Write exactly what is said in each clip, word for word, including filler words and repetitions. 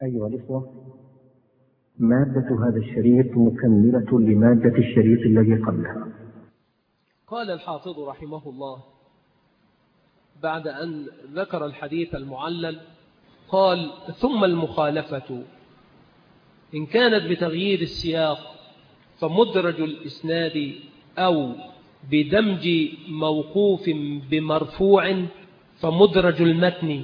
أيها الإخوة، مادة هذا الشريط مكملة لمادة الشريط الذي قبلها. قال الحافظ رحمه الله بعد أن ذكر الحديث المعلل قال: ثم المخالفة إن كانت بتغيير السياق فمدرج الإسناد أو بدمج موقوف بمرفوع فمدرج المتن.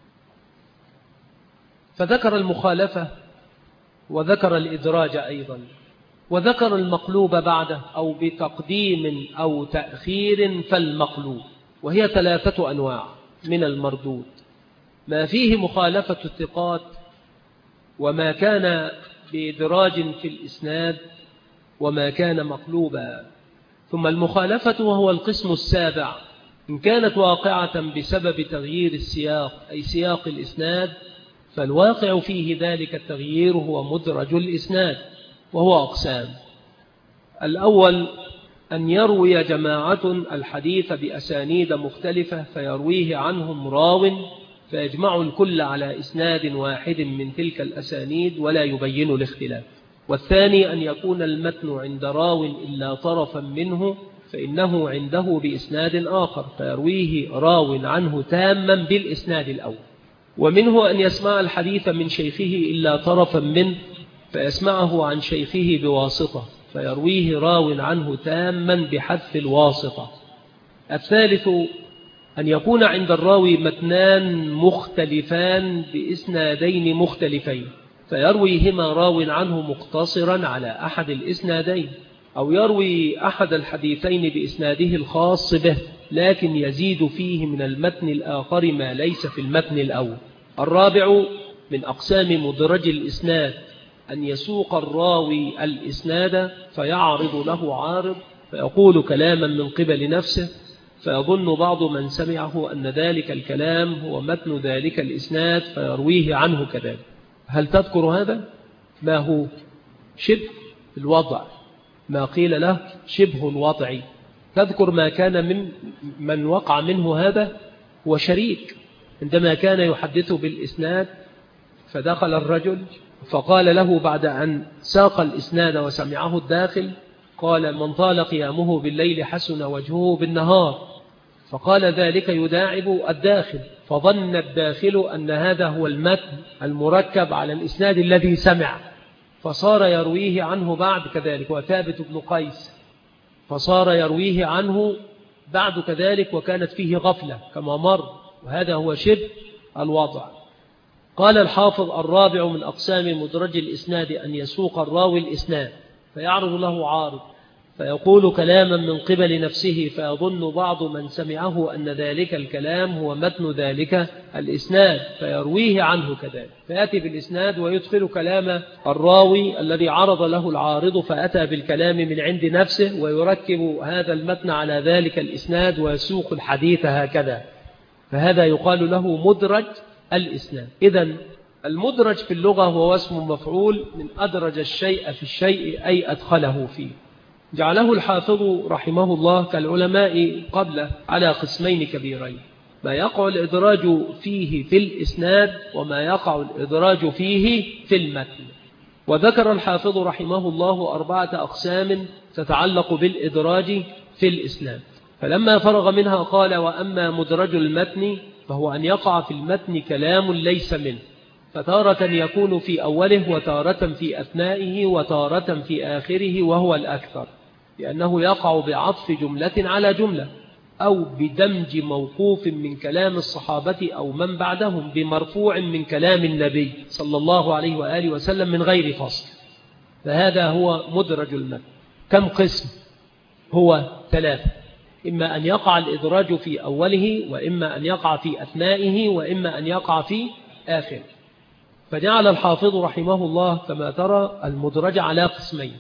فذكر المخالفة وذكر الإدراج أيضا، وذكر المقلوب بعده أو بتقديم أو تأخير فالمقلوب، وهي ثلاثة أنواع من المردود: ما فيه مخالفة الثقات، وما كان بإدراج في الإسناد، وما كان مقلوبا. ثم المخالفة وهو القسم السابع إن كانت واقعة بسبب تغيير السياق أي سياق الإسناد، فالواقع فيه ذلك التغيير هو مدرج الإسناد، وهو أقسام. الأول أن يروي جماعة الحديث بأسانيد مختلفة فيرويه عنهم راو فيجمع الكل على إسناد واحد من تلك الأسانيد ولا يبين الاختلاف. والثاني أن يكون المتن عند راو إلا طرفا منه فإنه عنده بإسناد آخر فيرويه راو عنه تاما بالإسناد الأول. ومنه أن يسمع الحديث من شيخه إلا طرفا منه فيسمعه عن شيخه بواسطة فيرويه راو عنه تاما بحذف الواسطة. الثالث أن يكون عند الراوي متنان مختلفان بإسنادين مختلفين فيرويهما راو عنه مقتصرا على أحد الإسنادين، أو يروي أحد الحديثين بإسناده الخاص به لكن يزيد فيه من المتن الآخر ما ليس في المتن الأول. الرابع من أقسام مدرج الإسناد أن يسوق الراوي الإسناد فيعرض له عارض فيقول كلاما من قبل نفسه فيظن بعض من سمعه أن ذلك الكلام هو متن ذلك الإسناد فيرويه عنه كذلك. هل تذكر هذا؟ ما هو شبه الوضع، ما قيل له شبه الوضع. تذكر ما كان من من وقع منه هذا وشريك عندما كان يحدث بالإسناد فدخل الرجل فقال له بعد أن ساق الإسناد وسمعه الداخل قال: من طال قيامه بالليل حسن وجهه بالنهار. فقال ذلك يداعب الداخل، فظن الداخل أن هذا هو المتن المركب على الإسناد الذي سمع، فصار يرويه عنه بعد كذلك. وثابت بن قيس فصار يرويه عنه بعد كذلك وكانت فيه غفلة كما مر، وهذا هو شبه الوضع. قال الحافظ: الرابع من أقسام مدرج الإسناد أن يسوق الراوي الإسناد فيعرض له عارض فيقول كلاما من قبل نفسه فيظن بعض من سمعه أن ذلك الكلام هو متن ذلك الإسناد فيرويه عنه كذلك، فيأتي بالإسناد ويدخل كلام الراوي الذي عرض له العارض فأتى بالكلام من عند نفسه ويركب هذا المتن على ذلك الإسناد ويسوق الحديث هكذا، فهذا يقال له مدرج الإسناد. إذن المدرج في اللغة هو اسم مفعول من أدرج الشيء في الشيء أي أدخله فيه. جعله الحافظ رحمه الله كالعلماء قبله على قسمين كبيرين: ما يقع الإدراج فيه في الإسناد وما يقع الإدراج فيه في المتن. وذكر الحافظ رحمه الله أربعة أقسام تتعلق بالإدراج في الإسناد، فلما فرغ منها قال: وأما مدرج المتن فهو أن يقع في المتن كلام ليس منه، فتارة يكون في أوله وتارة في أثنائه وتارة في آخره، وهو الأكثر، لأنه يقع بعطف جملة على جملة أو بدمج موقوف من كلام الصحابة أو من بعدهم بمرفوع من كلام النبي صلى الله عليه وآله وسلم من غير فصل، فهذا هو مدرج المتن. كم قسم؟ هو ثلاثة: إما أن يقع الإدراج في أوله، وإما أن يقع في أثنائه، وإما أن يقع في آخره. فجعل الحافظ رحمه الله كما ترى المدرج على قسمين: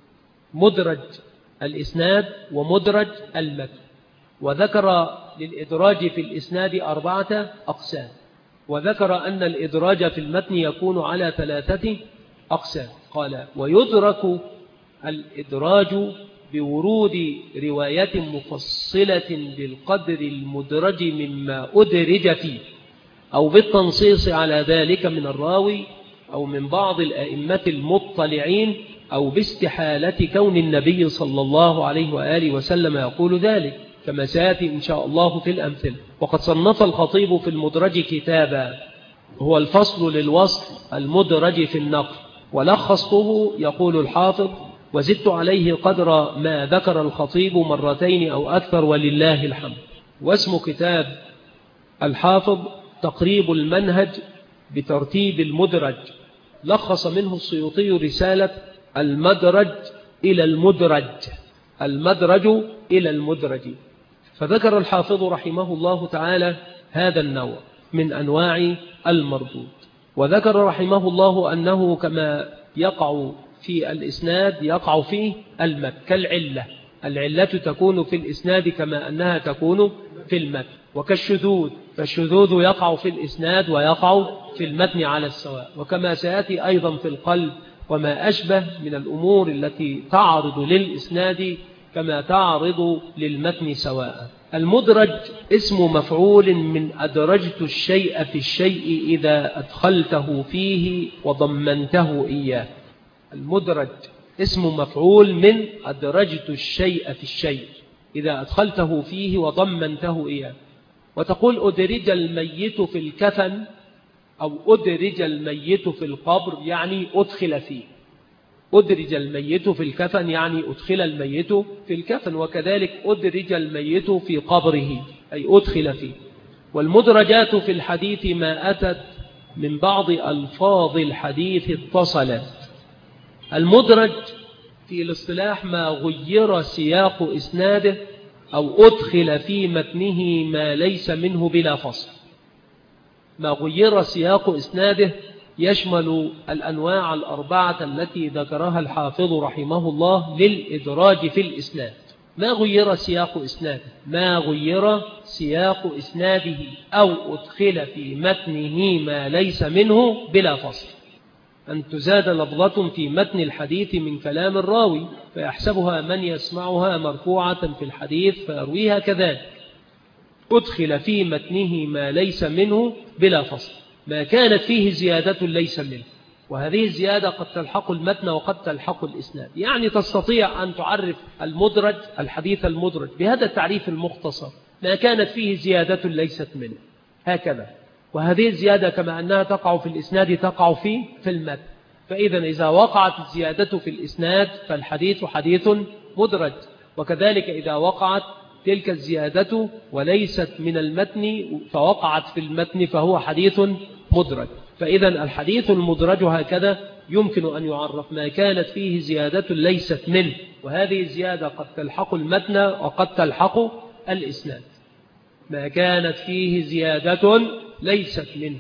مدرج الإسناد ومدرج المتن. وذكر للإدراج في الإسناد أربعة أقسام، وذكر أن الإدراج في المتن يكون على ثلاثة أقسام. قال: ويدرك الإدراج بورود رواية مفصلة بالقدر المدرج مما أدرج فيه، أو بالتنصيص على ذلك من الراوي أو من بعض الأئمة المطلعين أو باستحالة كون النبي صلى الله عليه وآله وسلم يقول ذلك، كما سيأتي إن شاء الله في الأمثلة. وقد صنف الخطيب في المدرج كتابا هو الفصل للوصل المدرج في النقل، ولخصته يقول الحافظ: وزدت عليه قدر ما ذكر الخطيب مرتين أو أكثر ولله الحمد. واسم كتاب الحافظ تقريب المنهج بترتيب المدرج، لخص منه السيوطي رسالة المدرج إلى المدرج، المدرج إلى المدرج. فذكر الحافظ رحمه الله تعالى هذا النوع من أنواع المردود، وذكر رحمه الله أنه كما يقع في الإسناد يقع فيه المتن كالعلة، العلة تكون في الإسناد كما أنها تكون في المتن، وكالشذوذ، فالشذوذ يقع في الإسناد ويقع في المتن على السواء، وكما سيأتي أيضا في القلب وما أشبه من الأمور التي تعرض للإسناد كما تعرض للمتن سواء. المدرج اسم مفعول من أدرجت الشيء في الشيء إذا أدخلته فيه وضمنته إياه. المدرج اسم مفعول من أدرجت الشيء في الشيء إذا أدخلته فيه وضمنته إياه. وتقول أدرج الميت في الكفن أو أدرج الميت في القبر، يعني أدخل فيه. أدرج الميت في الكفن يعني أدخل الميت في الكفن، وكذلك أدرج الميت في قبره أي أدخل فيه. والمدرجات في الحديث ما أتت من بعض ألفاظ الحديث اتصلت. المدرج في الاصطلاح ما غير سياق إسناده أو أدخل في متنه ما ليس منه بلا فصل. ما غير سياق إسناده يشمل الأنواع الأربعة التي ذكرها الحافظ رحمه الله للإدراج في الإسناد. ما غير سياق إسناده، ما غير سياق إسناده أو أدخل في متنه ما ليس منه بلا فصل. أن تزاد لفظة في متن الحديث من كلام الراوي فيحسبها من يسمعها مرفوعة في الحديث فيرويها كذلك. أدخل في متنه ما ليس منه بلا فصل، ما كانت فيه زيادة ليس منه، وهذه الزيادة قد تلحق المتن وقد تلحق الإسناد. يعني تستطيع أن تعرف المدرج الحديث المدرج بهذا التعريف المختصر: ما كانت فيه زيادة ليست منه، هكذا. وهذه الزيادة كما أنها تقع في الإسناد تقع في في المتن. فإذا إذا وقعت الزيادة في الإسناد فالحديث حديث مدرج، وكذلك إذا وقعت تلك الزيادة وليست من المتن فوقعت في المتن فهو حديث مدرج. فإذا الحديث المدرج هكذا يمكن أن يعرف: ما كانت فيه زيادة ليست منه، وهذه الزيادة قد تلحق المتن وقد تلحق الإسناد. ما كانت فيه زيادة ليست منه.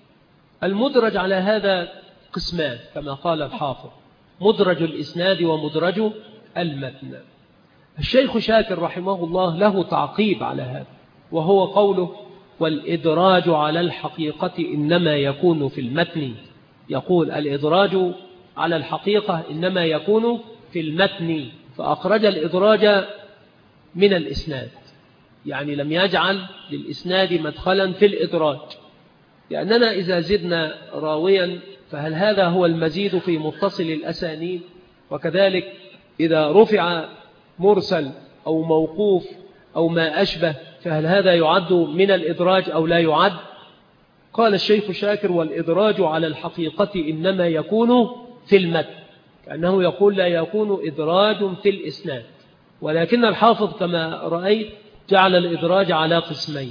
المدرج على هذا قسمان كما قال الحافظ: مدرج الإسناد ومدرج المتن. الشيخ شاكر رحمه الله له تعقيب على هذا، وهو قوله: والإدراج على الحقيقة إنما يكون في المتن. يقول: الإدراج على الحقيقة إنما يكون في المتن، فأخرج الإدراج من الإسناد، يعني لم يجعل للإسناد مدخلا في الإدراج. لأننا إذا زدنا راويا فهل هذا هو المزيد في متصل الأسانيد؟ وكذلك إذا رفع مرسل أو موقوف أو ما أشبه فهل هذا يعد من الإدراج أو لا يعد؟ قال الشيخ شاكر: والإدراج على الحقيقة إنما يكون في المتن، كأنه يقول لا يكون إدراج في الإسناد. ولكن الحافظ كما رأيت جعل الإدراج على قسمين: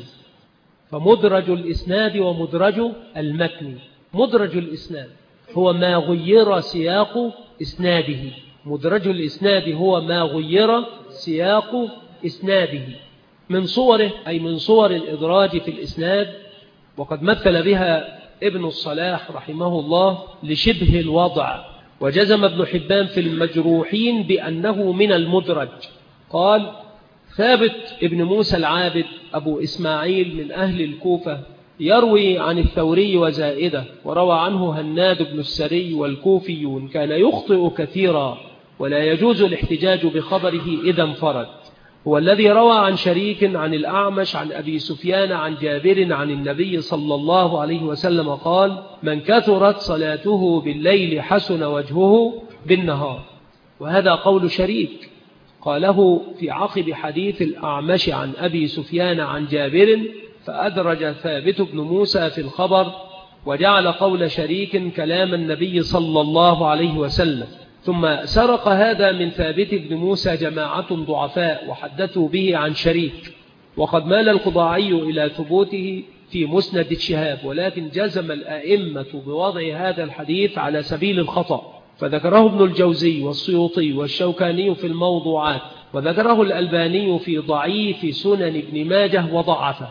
فمدرج الإسناد ومدرج المتن. مدرج الإسناد هو ما غير سياق إسناده، مدرج الإسناد هو ما غير سياق إسناده من صوره، أي من صور الإدراج في الإسناد. وقد مثل بها ابن الصلاح رحمه الله لشبه الوضع، وجزم ابن حبان في المجروحين بأنه من المدرج. قال: ثابت ابن موسى العابد أبو إسماعيل من أهل الكوفة يروي عن الثوري وزائدة، وروى عنه هناد بن السري والكوفيون، كان يخطئ كثيرا ولا يجوز الاحتجاج بخبره إذا انفرد. هو الذي روى عن شريك عن الأعمش عن أبي سفيان عن جابر عن النبي صلى الله عليه وسلم قال: من كثرت صلاته بالليل حسن وجهه بالنهار. وهذا قول شريك قاله في عقب حديث الأعمش عن أبي سفيان عن جابر، فأدرج ثابت بن موسى في الخبر وجعل قول شريك كلام النبي صلى الله عليه وسلم. ثم سرق هذا من ثابت بن موسى جماعة ضعفاء وحدثوا به عن شريك، وقد مال الخضاعي إلى ثبوته في مسند الشهاب، ولكن جزم الأئمة بوضع هذا الحديث على سبيل الخطأ، فذكره ابن الجوزي والسيوطي والشوكاني في الموضوعات، وذكره الألباني في ضعيف سنن ابن ماجه وضعفه.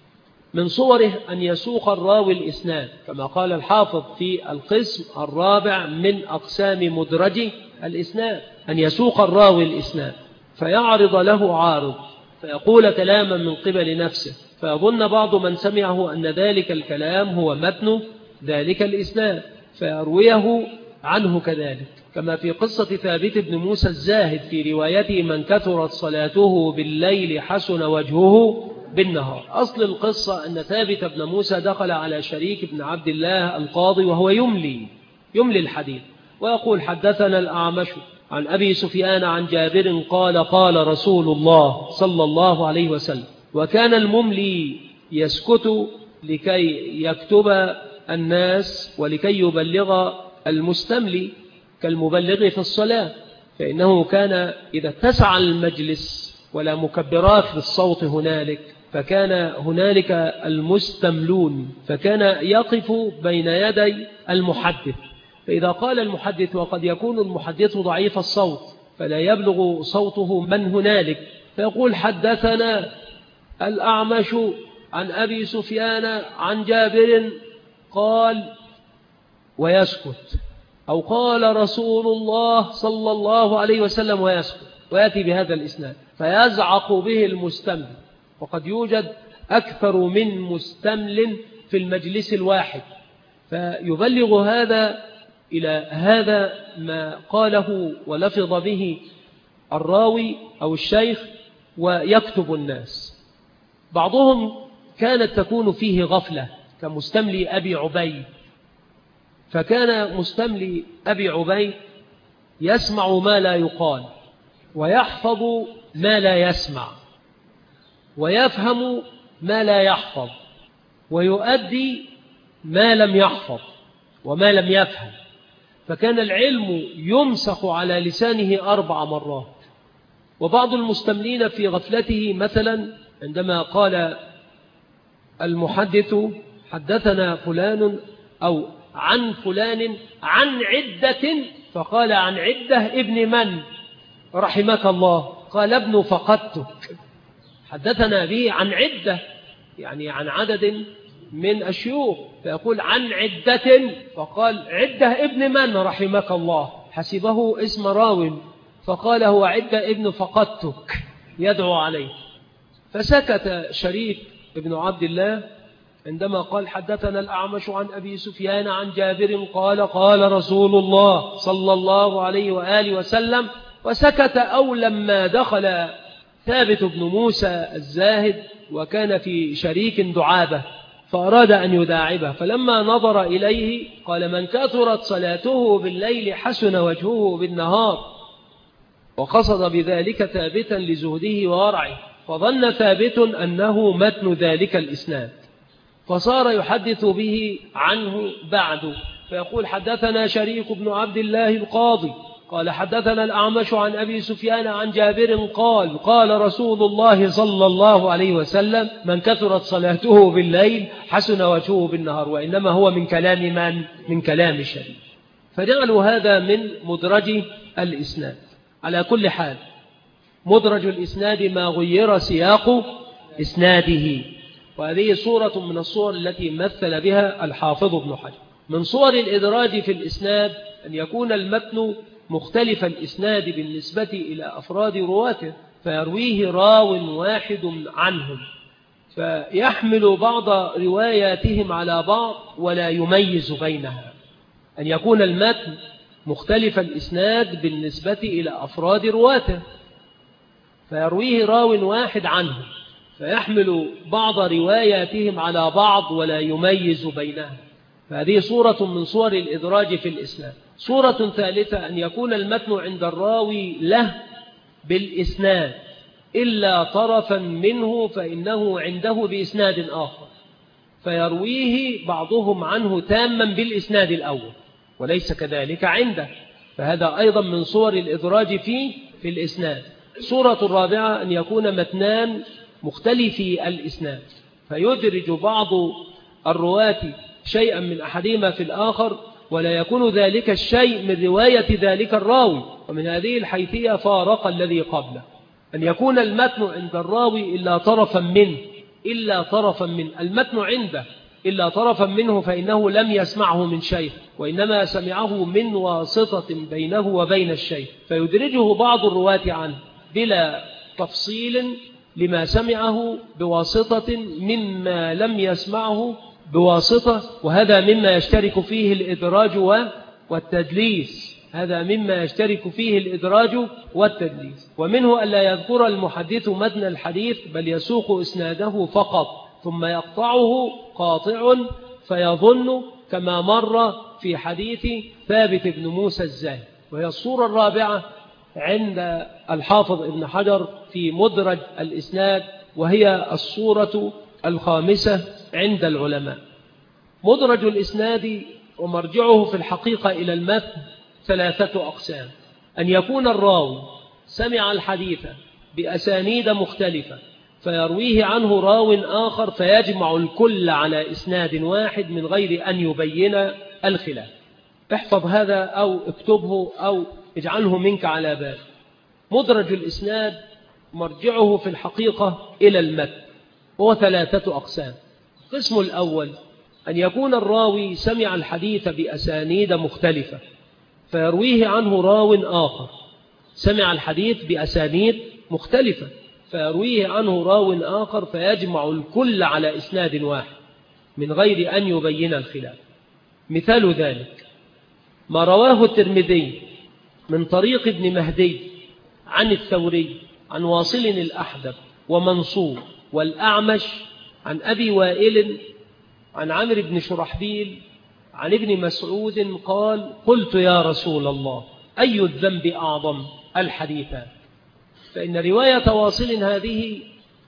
من صوره أن يسوق الراوي الإسناد، كما قال الحافظ في القسم الرابع من أقسام مدرج الإسناد، أن يسوق الراوي الإسناد فيعرض له عارض فيقول كلاما من قبل نفسه، فيظن بعض من سمعه أن ذلك الكلام هو متن ذلك الإسناد فيرويه عنه كذلك، كما في قصة ثابت بن موسى الزاهد في روايته: من كثرت صلاته بالليل حسن وجهه بالنهار. أصل القصة أن ثابت بن موسى دخل على شريك بن عبد الله القاضي وهو يملي يملي الحديث ويقول: حدثنا الأعمش عن أبي سفيان عن جابر قال: قال رسول الله صلى الله عليه وسلم. وكان المملي يسكت لكي يكتب الناس ولكي يبلغ المستملي كالمبلغ في الصلاة، فإنه كان إذا اتسع المجلس ولا مكبرات للصوت هنالك فكان هنالك المستملون، فكان يقف بين يدي المحدث، فإذا قال المحدث وقد يكون المحدث ضعيف الصوت فلا يبلغ صوته من هنالك، فيقول: حدثنا الأعمش عن أبي سفيان عن جابر قال، ويسكت، أو قال رسول الله صلى الله عليه وسلم ويسكت، ويأتي بهذا الإسناد فيزعق به المستمل. وقد يوجد أكثر من مستمل في المجلس الواحد، فيبلغ هذا إلى هذا ما قاله ولفظ به الراوي أو الشيخ ويكتب الناس. بعضهم كانت تكون فيه غفلة كمستملي أبي عبيد، فكان مستملي أبي عبيد يسمع ما لا يقال ويحفظ ما لا يسمع ويفهم ما لا يحفظ ويؤدي ما لم يحفظ وما لم يفهم، فكان العلم يمسخ على لسانه أربع مرات. وبعض المستملين في غفلته مثلا عندما قال المحدث: حدثنا فلان أو عن فلان عن عدة، فقال: عن عدة ابن من رحمك الله؟ قال: ابن فقدتك. حدثنا به عن عدة يعني عن عدد من الشيوخ، فيقول: عن عدة، فقال: عدة ابن من رحمك الله؟ حسبه اسم راو فقال: هو عدة ابن فقدتك يدعو عليه. فسكت شريك ابن عبد الله عندما قال: حدثنا الأعمش عن أبي سفيان عن جابر قال: قال رسول الله صلى الله عليه وآله وسلم، وسكت. أو لما دخل ثابت بن موسى الزاهد وكان في شريك دعابة فأراد أن يداعبه، فلما نظر إليه قال: من كثرت صلاته بالليل حسن وجهه بالنهار، وقصد بذلك ثابتا لزهده وورعه، فظن ثابت أنه متن ذلك الإسناد، فصار يحدث به عنه بعد، فيقول: حدثنا شريك بن عبد الله القاضي قال: حدثنا الأعمش عن أبي سفيان عن جابر قال: قال رسول الله صلى الله عليه وسلم: من كثرت صلاته بالليل حسن وجهه بالنهار. وإنما هو من كلام من؟ من كلام الشريك. فجعلوا هذا من مدرج الإسناد. على كل حال، مدرج الإسناد ما غير سياق إسناده، وهذه صورة من الصور التي مثل بها الحافظ ابن حجر. من صور الإدراج في الإسناد أن يكون المتن مختلف الإسناد بالنسبة إلى أفراد رواته، فيرويه راو واحد عنهم فيحمل بعض رواياتهم على بعض ولا يميز بينها. أن يكون المتن مختلف الإسناد بالنسبة إلى أفراد رواته، فيرويه راو واحد عنه فيحمل بعض رواياتهم على بعض ولا يميز بينها، فهذه صورة من صور الإدراج في الإسناد. صورة ثالثة أن يكون المتن عند الراوي له بالإسناد إلا طرفا منه فإنه عنده بإسناد آخر، فيرويه بعضهم عنه تاما بالإسناد الأول وليس كذلك عنده، فهذا أيضا من صور الإدراج في في الإسناد. صورة الرابعة أن يكون متنان مختلفي الإسناد فيدرج بعض الرواة شيئا من أحدهما في الآخر ولا يكون ذلك الشيء من رواية ذلك الراوي، ومن هذه الحيثية فارق الذي قبله. أن يكون المتن عند الراوي إلا طرفا منه إلا طرفا من المتن عنده إلا طرفا منه فإنه لم يسمعه من شيء وإنما سمعه من واسطة بينه وبين الشيء، فيدرجه بعض الرواة عنه بلا تفصيل لما سمعه بواسطة مما لم يسمعه بواسطة، وهذا مما يشترك فيه الإدراج والتدليس هذا مما يشترك فيه الإدراج والتدليس. ومنه ألا يذكر المحدث متن الحديث بل يسوق إسناده فقط ثم يقطعه قاطع فيظن كما مر في حديث ثابت بن موسى الزاهد. وهي الصورة الرابعة عند الحافظ ابن حجر في مدرج الإسناد، وهي الصورة الخامسة عند العلماء. مدرج الإسناد ومرجعه في الحقيقة إلى المتن ثلاثة أقسام: أن يكون الراوي سمع الحديث بأسانيد مختلفة فيرويه عنه راو آخر فيجمع الكل على إسناد واحد من غير أن يبين الخلاف. احفظ هذا أو اكتبه أو اجعله منك على بال. مدرج الإسناد مرجعه في الحقيقة إلى المتن هو ثلاثة أقسام. القسم الأول أن يكون الراوي سمع الحديث بأسانيد مختلفة فيرويه عنه راو آخر سمع الحديث بأسانيد مختلفة فيرويه عنه راو آخر فيجمع الكل على إسناد واحد من غير أن يبين الخلاف. مثال ذلك ما رواه الترمذي من طريق ابن مهدي عن الثوري عن واصل الأحدب ومنصور والأعمش عن أبي وائل عن عمرو بن شرحبيل عن ابن مسعود قال: قلت يا رسول الله أي الذنب أعظم؟ الحديثان. فإن رواية واصل هذه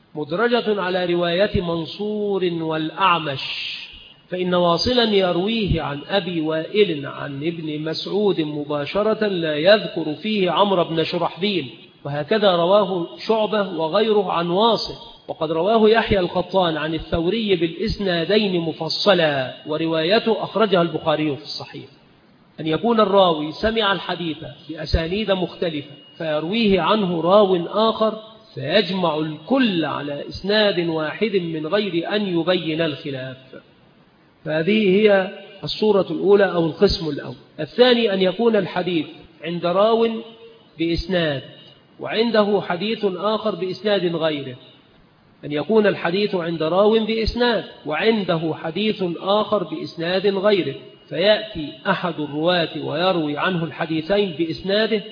مدرجة على رواية منصور والأعمش، فإن واصلا يرويه عن أبي وائل عن ابن مسعود مباشرة لا يذكر فيه عمرو بن شرحبيل، وهكذا رواه شعبة وغيره عن واصل. وقد رواه يحيى القطان عن الثوري بالإسنادين مفصلا وروايته أخرجها البخاري في الصحيح. أن يكون الراوي سمع الحديث بأسانيد مختلفة فيرويه عنه راو آخر فيجمع الكل على إسناد واحد من غير أن يبين الخلاف. فهذه هي الصورة الأولى أو القسم الأول. الثاني أن يكون الحديث عند راو بإسناد وعنده حديث آخر بإسناد غيره. أن يكون الحديث عند راو بإسناد وعنده حديث آخر بإسناد غيره، فيأتي أحد الرواة ويروي عنه الحديثين بإسناده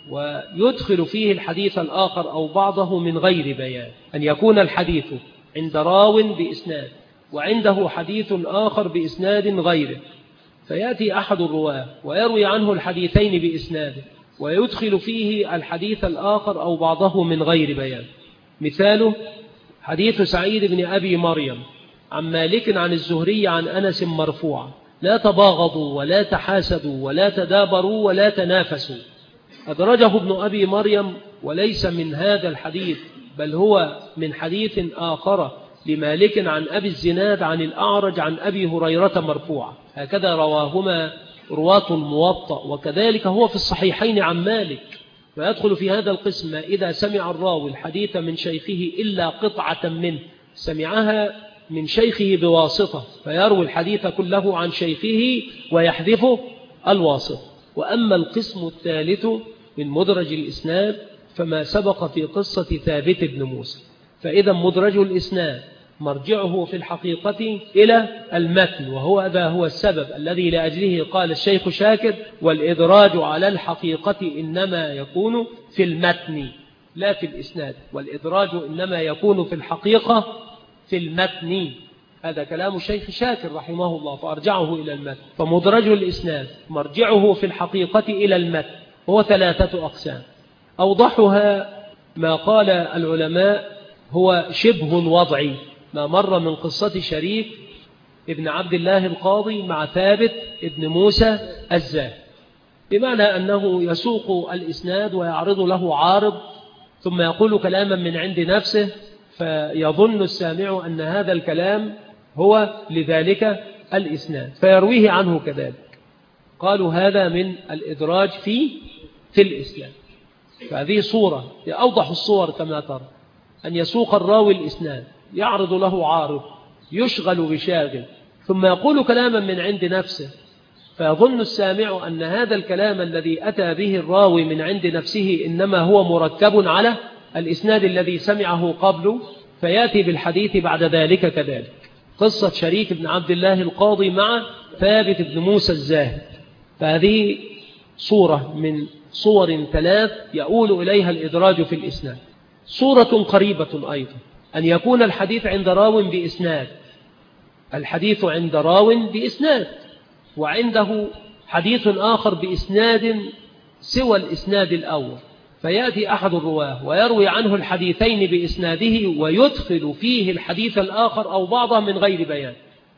ويدخل فيه الحديث الآخر أو بعضه من غير بيان. أن يكون الحديث عند راو بإسناد وعنده حديث آخر بإسناد غيره، فيأتي أحد الرواة ويروي عنه الحديثين بإسناده ويدخل فيه الحديث الآخر أو بعضه من غير بيان. مثاله حديث سعيد بن أبي مريم عن مالك عن الزهري عن أنس مرفوعا: لا تباغضوا ولا تحاسدوا ولا تدابروا ولا تنافسوا. أدرجه ابن أبي مريم وليس من هذا الحديث بل هو من حديث آخر لمالك عن أبي الزناد عن الأعرج عن أبي هريرة مرفوعا، هكذا رواهما رواة الموطأ، وكذلك هو في الصحيحين عن مالك. فيدخل في هذا القسم إذا سمع الراوي الحديث من شيخه إلا قطعة منه سمعها من شيخه بواسطة فيروي الحديث كله عن شيخه ويحذف الواسطة. وأما القسم الثالث من مدرج الإسناد فما سبق في قصة ثابت بن موسى. فإذا مدرج الإسناد مرجعه في الحقيقة إلى المتن، وهو هذا هو السبب الذي لأجله قال الشيخ شاكر: والإدراج على الحقيقة إنما يكون في المتن. لا في الإسناد، والإدراج إنما يكون في الحقيقة في المتن. هذا كلام الشيخ شاكر رحمه الله، فأرجعه إلى المتن. فمدرج الإسناد مرجعه في الحقيقة إلى المتن، هو ثلاثة أقسام. أوضحها ما قال العلماء هو شبه وضعي، ما مر من قصة شريك ابن عبد الله القاضي مع ثابت ابن موسى الزاهد، بمعنى أنه يسوق الإسناد ويعرض له عارض ثم يقول كلاما من عند نفسه، فيظن السامع أن هذا الكلام هو لذلك الإسناد فيرويه عنه كذلك. قالوا هذا من الإدراج في في الإسناد. فهذه صورة، أوضح الصور كما ترى، أن يسوق الراوي الإسناد، يعرض له عارض، يشغل بشاغل، ثم يقول كلاما من عند نفسه، فيظن السامع أن هذا الكلام الذي أتى به الراوي من عند نفسه إنما هو مركب على الإسناد الذي سمعه قبله، فيأتي بالحديث بعد ذلك كذلك. قصة شريك بن عبد الله القاضي مع ثابت بن موسى الزاهد، فهذه صورة من صور ثلاث يؤول إليها الإدراج في الإسناد. صورة قريبة أيضا أن يكون الحديث عند راو بإسناد، الحديث عند راو بإسناد، وعنده حديث آخر بإسناد سوى الإسناد الأول، فيأتي أحد الرواه ويروي عنه الحديثين بإسناده ويدخل فيه الحديث الآخر أو بعضه من غير بيان.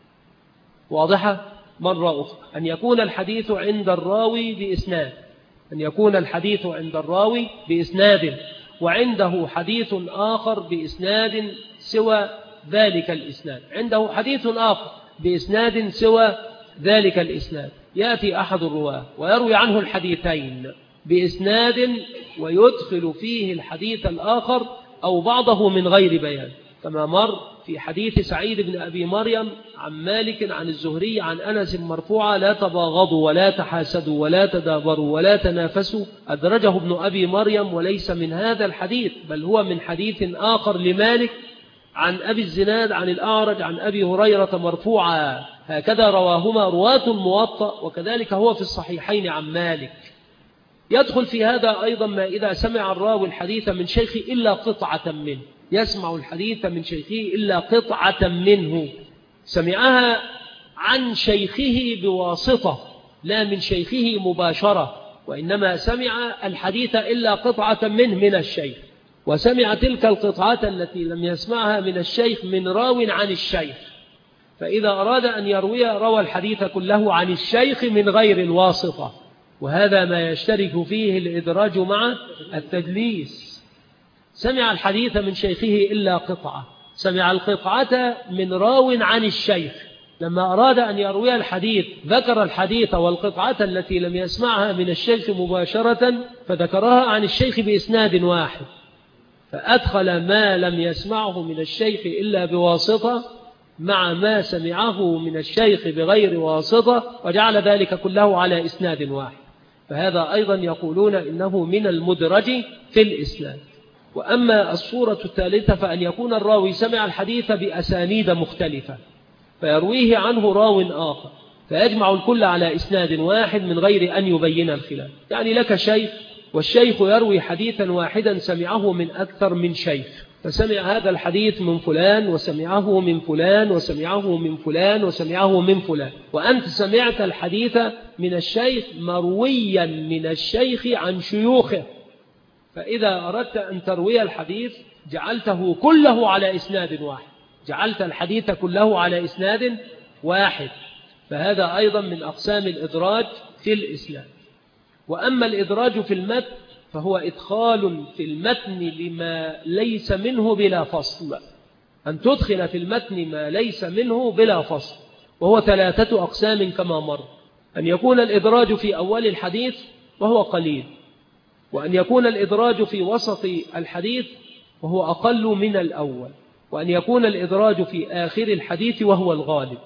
واضحة؟ مرة أخرى أن يكون الحديث عند الراوي بإسناد، أن يكون الحديث عند الراوي بإسناد وعنده حديث آخر بإسناد سوى ذلك الإسناد، عنده حديث آخر بإسناد سوى ذلك الإسناد، يأتي أحد الرواه ويروي عنه الحديثين بإسناد ويدخل فيه الحديث الآخر أو بعضه من غير بيان، كما مر في حديث سعيد بن أبي مريم عن مالك عن الزهري عن أنس مرفوعا: لا تباغضوا ولا تحاسدوا ولا تدابروا ولا تنافسوا. أدرجه ابن أبي مريم وليس من هذا الحديث، بل هو من حديث آخر لمالك عن أبي الزناد عن الأعرج عن أبي هريرة مرفوعا، هكذا رواهما رواة الموطأ، وكذلك هو في الصحيحين عن مالك. يدخل في هذا أيضا ما إذا سمع الراوي الحديث من شيخه إلا قطعة منه، يسمع الحديث من شيخه إلا قطعة منه، سمعها عن شيخه بواسطة لا من شيخه مباشرة، وإنما سمع الحديث إلا قطعة منه من الشيخ، وسمع تلك القطعة التي لم يسمعها من الشيخ من راو عن الشيخ، فإذا أراد أن يروي روى الحديث كله عن الشيخ من غير الواسطة، وهذا ما يشترك فيه الإدراج مع التدليس. سمع الحديث من شيخه إلا قطعة، سمع القطعة من راو عن الشيخ، لما أراد أن يروي الحديث ذكر الحديث والقطعة التي لم يسمعها من الشيخ مباشرة فذكرها عن الشيخ بإسناد واحد، فأدخل ما لم يسمعه من الشيخ إلا بواسطة مع ما سمعه من الشيخ بغير واسطة، وجعل ذلك كله على إسناد واحد، فهذا أيضا يقولون إنه من المدرج في الإسناد. وأما الصورة الثالثة فأن يكون الراوي سمع الحديث بأسانيد مختلفة فيرويه عنه راو آخر، فيجمع الكل على إسناد واحد من غير أن يبين الخلاف. يعني لك شيخ والشيخ يروي حديثا واحدا سمعه من أكثر من شيخ، فسمع هذا الحديث من فلان وسمعه من فلان وسمعه من فلان وسمعه من فلان، وأنت سمعت الحديث من الشيخ مرويا من الشيخ عن شيوخه، فإذا أردت أن تروي الحديث جعلته كله على إسناد واحد، جعلت الحديث كله على إسناد واحد، فهذا أيضا من أقسام الإدراج في الإسناد. وأما الإدراج في المتن فهو إدخال في المتن لما ليس منه بلا فصل، أن تدخل في المتن ما ليس منه بلا فصل، وهو ثلاثة أقسام كما مر: أن يكون الإدراج في أول الحديث وهو قليل، وأن يكون الإدراج في وسط الحديث وهو أقل من الأول، وأن يكون الإدراج في آخر الحديث وهو الغالب.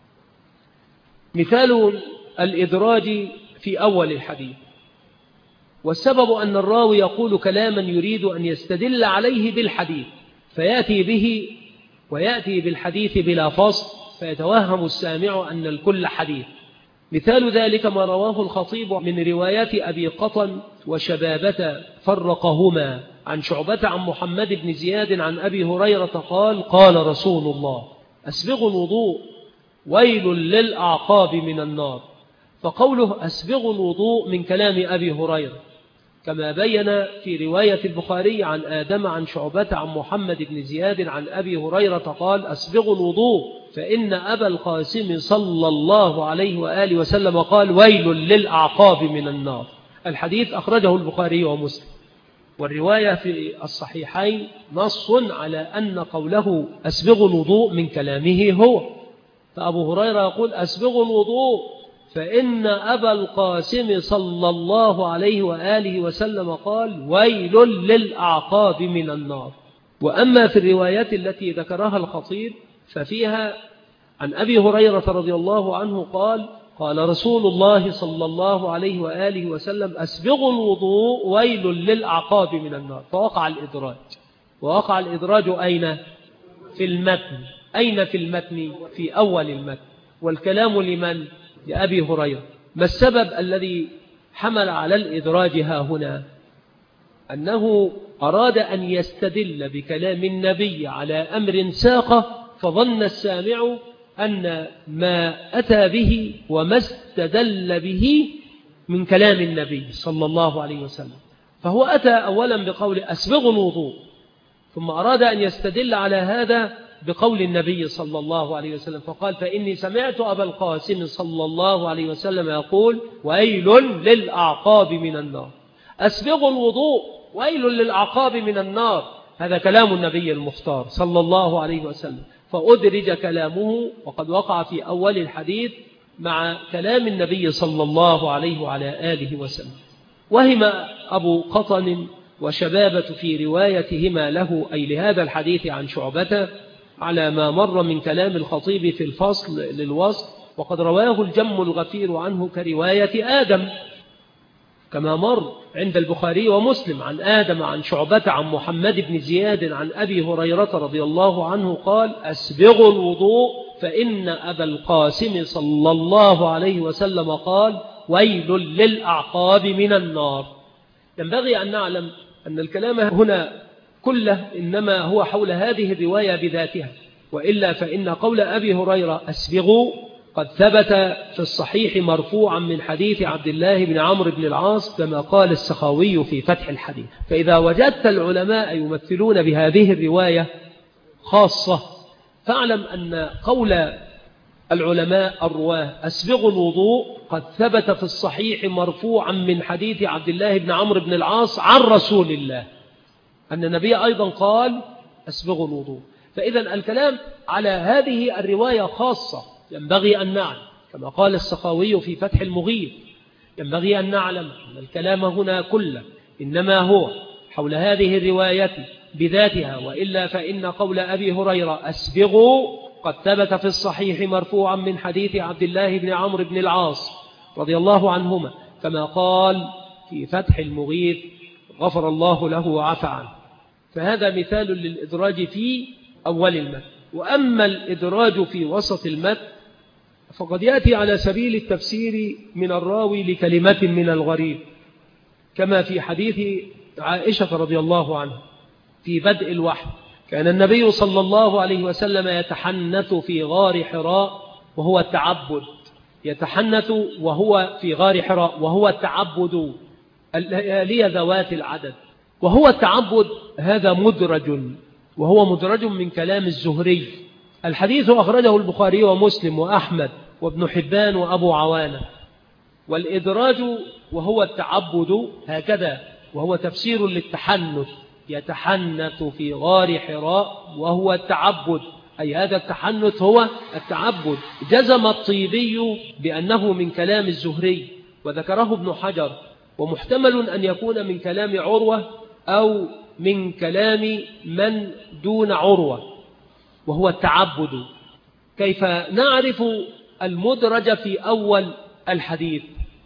مثال الإدراج في أول الحديث: والسبب أن الراوي يقول كلاما يريد أن يستدل عليه بالحديث فيأتي به ويأتي بالحديث بلا فصل، فيتوهم السامع أن الكل حديث، مثال ذلك ما رواه الخطيب من روايات أبي قطن وشبابة فرقهما عن شعبة عن محمد بن زياد عن أبي هريرة قال قال رسول الله أسبغوا الوضوء ويل للأعقاب من النار. فقوله أسبغوا الوضوء من كلام أبي هريرة، كما بين في رواية البخاري عن آدم عن شعبة عن محمد بن زياد عن أبي هريرة قال أسبغوا الوضوء فإن أبا القاسم صلى الله عليه وآله وسلم قال ويل للأعقاب من النار. الحديث أخرجه البخاري ومسلم، والرواية في الصحيحين نص على أن قوله أسبغوا الوضوء من كلامه هو. فأبو هريرة يقول أسبغوا الوضوء فإن أبا القاسم صلى الله عليه وآله وسلم قال ويل للأعقاب من النار. وأما في الروايات التي ذكرها الخطيب ففيها عن أبي هريرة رضي الله عنه قال قال رسول الله صلى الله عليه وآله وسلم أسبغوا الوضوء ويل للأعقاب من النار. فوقع الإدراج. ووقع الإدراج أين؟ في المتن. أين في المتن؟ في أول المتن. والكلام لمن؟ لأبي هريرة. ما السبب الذي حمل على الإدراج ها هنا؟ أنه أراد أن يستدل بكلام النبي على أمر ساقه، فظن السامع أن ما أتى به وما استدل به من كلام النبي صلى الله عليه وسلم. فهو أتى أولا بقول أسبغوا الوضوء، ثم أراد أن يستدل على هذا بقول النبي صلى الله عليه وسلم، فقال فإني سمعت أبا القاسم صلى الله عليه وسلم يقول ويل للأعقاب من النار. أسبغوا الوضوء ويل للأعقاب من النار، هذا كلام النبي المختار صلى الله عليه وسلم، فأدرج كلامه وقد وقع في أول الحديث مع كلام النبي صلى الله عليه وعلى آله وسلم. وهم أبو قطن وشبابة في روايتهما له أي لهذا الحديث عن شعبة على ما مر من كلام الخطيب في الفصل للوصف، وقد رواه الجم الغفير عنه كرواية آدم كما مر عند البخاري ومسلم عن آدم عن شعبة عن محمد بن زياد عن أبي هريرة رضي الله عنه قال أسبغوا الوضوء فإن أبا القاسم صلى الله عليه وسلم قال ويل للأعقاب من النار. ينبغي أن نعلم أن الكلام هنا كله إنما هو حول هذه الرواية بذاتها، وإلا فإن قول أبي هريرة أسبغوا قد ثبت في الصحيح مرفوعا من حديث عبد الله بن عمرو بن العاص كما قال السخاوي في فتح الحديث. فإذا وجدت العلماء يمثلون بهذه الرواية خاصة فاعلم أن قول العلماء الرواه أسبغوا الوضوء قد ثبت في الصحيح مرفوعا من حديث عبد الله بن عمرو بن العاص عن رسول الله أن النبي أيضا قال أسبغوا الوضوء. فإذا الكلام على هذه الرواية خاصة. ينبغي أن نعلم كما قال السخاوي في فتح المغيث، ينبغي أن نعلم أن الكلام هنا كله إنما هو حول هذه الرواية بذاتها، وإلا فإن قول أبي هريرة أسبغوا قد ثبت في الصحيح مرفوعا من حديث عبد الله بن عمرو بن العاص رضي الله عنهما كما قال في فتح المغيث غفر الله له وعفى عنه. فهذا مثال للإدراج في أول المتن. وأما الإدراج في وسط المتن فقد يأتي على سبيل التفسير من الراوي لكلمة من الغريب، كما في حديث عائشة رضي الله عنها في بدء الوحي كان النبي صلى الله عليه وسلم يتحنث في غار حراء وهو التعبد، يتحنث وهو في غار حراء وهو التعبد الليالي ذوات العدد. وهو التعبد هذا مدرج، وهو مدرج من كلام الزهري. الحديث أخرجه البخاري ومسلم وأحمد وابن حبان وأبو عوانة. والإدراج وهو التعبد هكذا، وهو تفسير للتحنث، يتحنث في غار حراء وهو التعبد، أي هذا التحنث هو التعبد. جزم الطيبي بأنه من كلام الزهري وذكره ابن حجر، ومحتمل أن يكون من كلام عروة أو من كلام من دون عروة، وهو التعبد. كيف نعرف المدرج في أول الحديث؟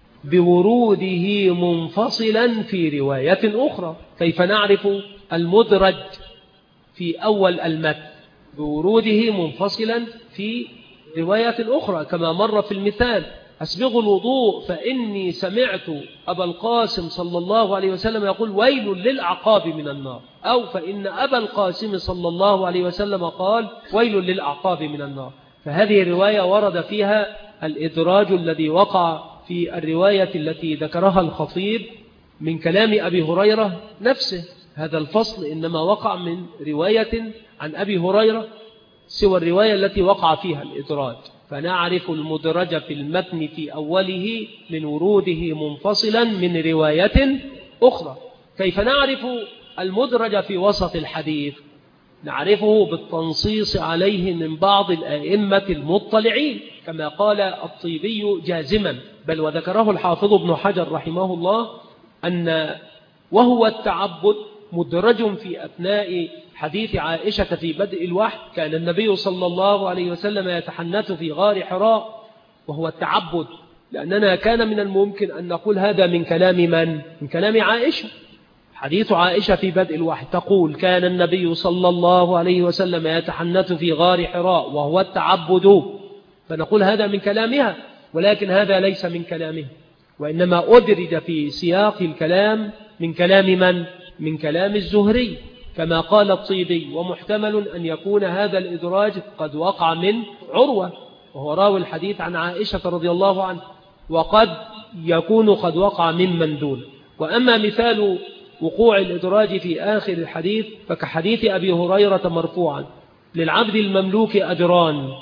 بوروده منفصلا في رواية أخرى. كيف نعرف المدرج في أول المتن؟ بوروده منفصلا في رواية أخرى كما مر في المثال أسبغوا الوضوء فإني سمعت أبا القاسم صلى الله عليه وسلم يقول ويل للأعقاب من النار، أو فإن أبا القاسم صلى الله عليه وسلم قال ويل للأعقاب من النار. فهذه الرواية ورد فيها الإدراج الذي وقع في الرواية التي ذكرها الخطيب من كلام أبي هريرة نفسه. هذا الفصل إنما وقع من رواية عن أبي هريرة سوى الرواية التي وقع فيها الإدراج، فنعرف المدرج في المتن في أوله من وروده منفصلا من رواية أخرى. كيف نعرف المدرج في وسط الحديث؟ نعرفه بالتنصيص عليه من بعض الآئمة المطلعين كما قال الطيبي جازما، بل وذكره الحافظ ابن حجر رحمه الله أن وهو التعبد مدرج في أثناء حديث عائشة في بدء الوحي. كان النبي صلى الله عليه وسلم يتحنث في غار حراء، وهو التعبد، لأننا كان من الممكن أن نقول هذا من كلام من؟ من كلام عائشة. حديث عائشة في بدء الوحي تقول كان النبي صلى الله عليه وسلم يتحنث في غار حراء وهو التعبد، فنقول هذا من كلامها، ولكن هذا ليس من كلامه، وإنما أدرج في سياق الكلام من كلام من؟ من كلام الزهري كما قال الطيبي، ومحتمل أن يكون هذا الإدراج قد وقع من عروة وهو راوي الحديث عن عائشة رضي الله عنه، وقد يكون قد وقع ممن دون. وأما مثال وقوع الإدراج في آخر الحديث فكحديث أبي هريرة مرفوعا للعبد المملوك أجران،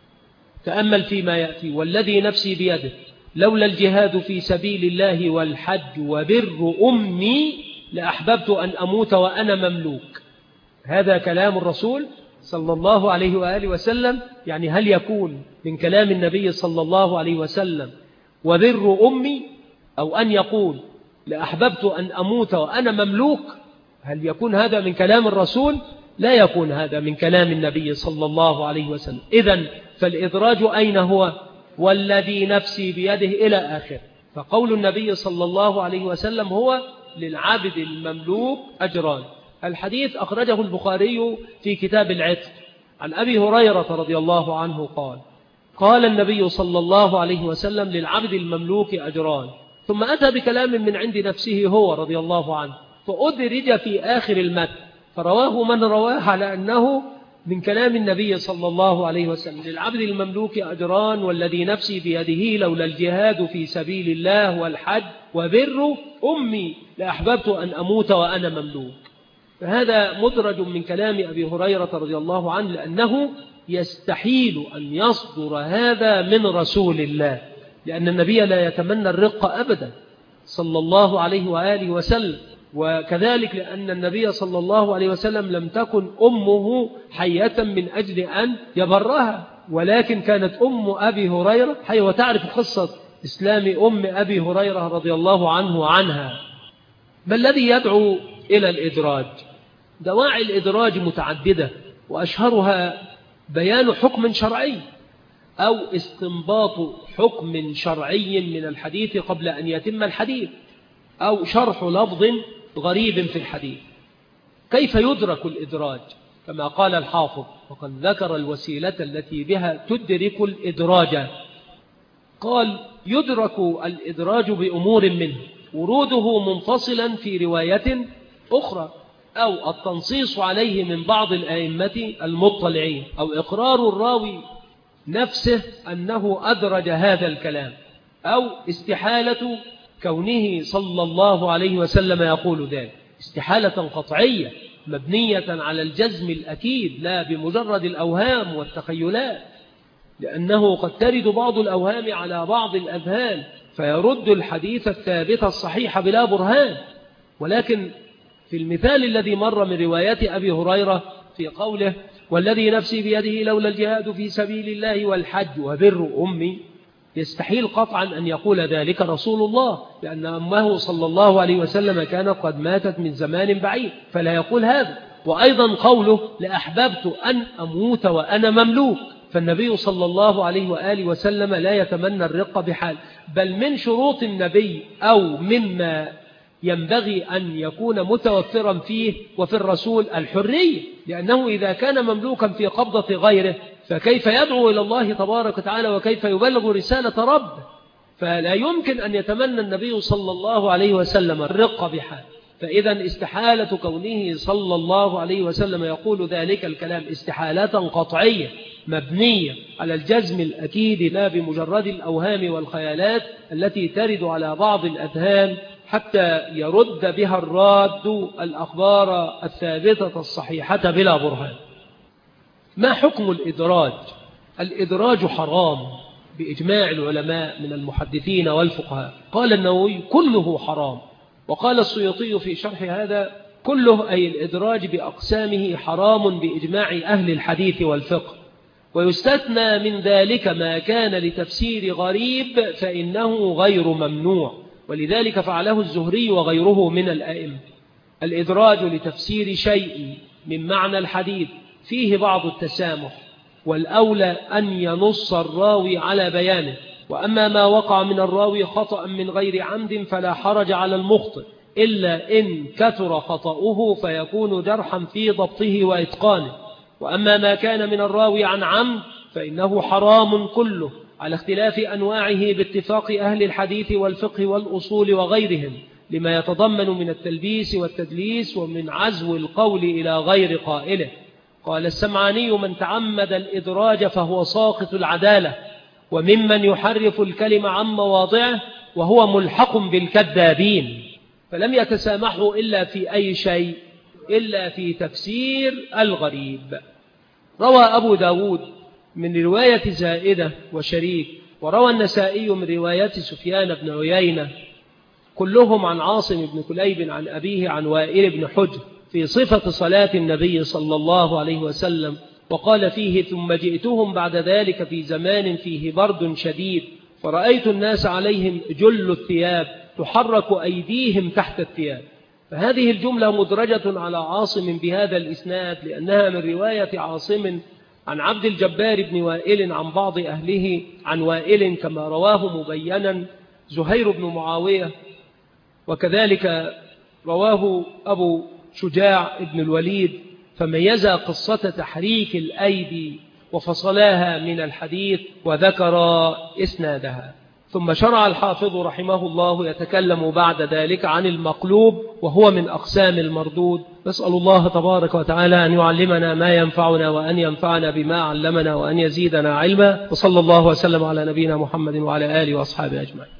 تأمل فيما يأتي والذي نفسي بيده لولا الجهاد في سبيل الله والحج وبر أمي لأحببت أن أموت وأنا مملوك. هذا كلام الرسول صلى الله عليه وآله وسلم. يعني هل يكون من كلام النبي صلى الله عليه وسلم وبر أمي، أو أن يقول لأحببت أن أموت وأنا مملوك؟ هل يكون هذا من كلام الرسول؟ لا يكون هذا من كلام النبي صلى الله عليه وسلم. إذن فالإدراج أين هو؟ والذي نفسي بيده إلى آخر. فقول النبي صلى الله عليه وسلم هو للعبد المملوك أجران. الحديث أخرجه البخاري في كتاب العتق عن أبي هريرة رضي الله عنه قال قال النبي صلى الله عليه وسلم للعبد المملوك أجران، ثم أتى بكلام من عند نفسه هو رضي الله عنه فأدرج في آخر المتن، فرواه من رواه على أنه من كلام النبي صلى الله عليه وسلم للعبد المملوك أجران والذي نفسي بيده لولا الجهاد في سبيل الله والحج وبر أمي لأحببت أن أموت وأنا مملوك. فهذا مدرج من كلام أبي هريرة رضي الله عنه، لأنه يستحيل أن يصدر هذا من رسول الله، لأن النبي لا يتمنى الرق أبدا صلى الله عليه وآله وسلم. وكذلك لأن النبي صلى الله عليه وسلم لم تكن أمه حية من أجل أن يبرها، ولكن كانت أم أبي هريرة حية. وتعرف قصة إسلام أم أبي هريرة رضي الله عنه عنها. ما الذي يدعو إلى الإدراج؟ دواعي الإدراج متعددة، وأشهرها بيان حكم شرعي أو استنباط حكم شرعي من الحديث قبل أن يتم الحديث، أو شرح لفظ غريب في الحديث. كيف يدرك الإدراج؟ كما قال الحافظ وقد ذكر الوسيلة التي بها تدرك الإدراج. قال يدرك الإدراج بأمور منه وروده منفصلا في رواية أخرى، أو التنصيص عليه من بعض الآئمة المطلعين، أو إقرار الراوي نفسه أنه أدرج هذا الكلام، أو استحالة كونه صلى الله عليه وسلم يقول ذلك استحالة قطعية مبنية على الجزم الأكيد لا بمجرد الأوهام والتخيلات، لأنه قد ترد بعض الأوهام على بعض الأذهان فيرد الحديث الثابت الصحيح بلا برهان. ولكن في المثال الذي مر من رواية أبي هريرة في قوله والذي نفسي بيده لولا الجهاد في سبيل الله والحج وبر أمي، يستحيل قطعا أن يقول ذلك رسول الله، لأن أمه صلى الله عليه وسلم كانت قد ماتت من زمان بعيد فلا يقول هذا. وأيضا قوله لأحببت أن أموت وأنا مملوك، فالنبي صلى الله عليه وآله وسلم لا يتمنى الرق بحال، بل من شروط النبي أو مما ينبغي أن يكون متوفرا فيه وفي الرسول الحرية، لأنه إذا كان مملوكا في قبضة غيره فكيف يدعو إلى الله تبارك وتعالى وكيف يبلغ رسالة ربه؟ فلا يمكن أن يتمنى النبي صلى الله عليه وسلم الرق بحال. فإذا استحالة كونه صلى الله عليه وسلم يقول ذلك الكلام استحالة قطعية مبنية على الجزم الأكيد لا بمجرد الأوهام والخيالات التي ترد على بعض الأذهان حتى يرد بها الراد الأخبار الثابتة الصحيحة بلا برهان. ما حكم الإدراج؟ الإدراج حرام بإجماع العلماء من المحدثين والفقهاء. قال النووي كله حرام، وقال السيوطي في شرح هذا كله أي الإدراج بأقسامه حرام بإجماع أهل الحديث والفقه، ويستثنى من ذلك ما كان لتفسير غريب فإنه غير ممنوع، ولذلك فعله الزهري وغيره من الأئمة. الإدراج لتفسير شيء من معنى الحديث فيه بعض التسامح، والأولى أن ينص الراوي على بيانه، وأما ما وقع من الراوي خطأ من غير عمد فلا حرج على المخطئ إلا إن كثر خطأه فيكون جرحا في ضبطه وإتقانه، وأما ما كان من الراوي عن عمد فإنه حرام كله على اختلاف أنواعه باتفاق أهل الحديث والفقه والأصول وغيرهم، لما يتضمن من التلبيس والتدليس ومن عزو القول إلى غير قائله. قال السمعاني من تعمد الإدراج فهو ساقط العدالة، وممن يحرف الكلمة عن مواضعه، وهو ملحق بالكذابين. فلم يتسامحوا إلا في أي شيء إلا في تفسير الغريب. روى أبو داود من رواية زائدة وشريك، وروى النسائي من رواية سفيان بن عيينة، كلهم عن عاصم بن كليب عن أبيه عن وائل بن حجر في صفة صلاة النبي صلى الله عليه وسلم، وقال فيه ثم جئتهم بعد ذلك في زمان فيه برد شديد، فرأيت الناس عليهم جل الثياب تحرك أيديهم تحت الثياب. فهذه الجملة مدرجة على عاصم بهذا الإسناد، لأنها من رواية عاصم عن عبد الجبار بن وائل عن بعض أهله عن وائل، كما رواه مبينا زهير بن معاوية، وكذلك رواه أبو شجاع بن الوليد، فميز قصة تحريك الأيدي وفصلاها من الحديث وذكر إسنادها. ثم شرع الحافظ رحمه الله يتكلم بعد ذلك عن المقلوب، وهو من أقسام المردود. نسأل الله تبارك وتعالى أن يعلمنا ما ينفعنا وأن ينفعنا بما علمنا وأن يزيدنا علما، وصلى الله وسلم على نبينا محمد وعلى آله وأصحابه أجمعين.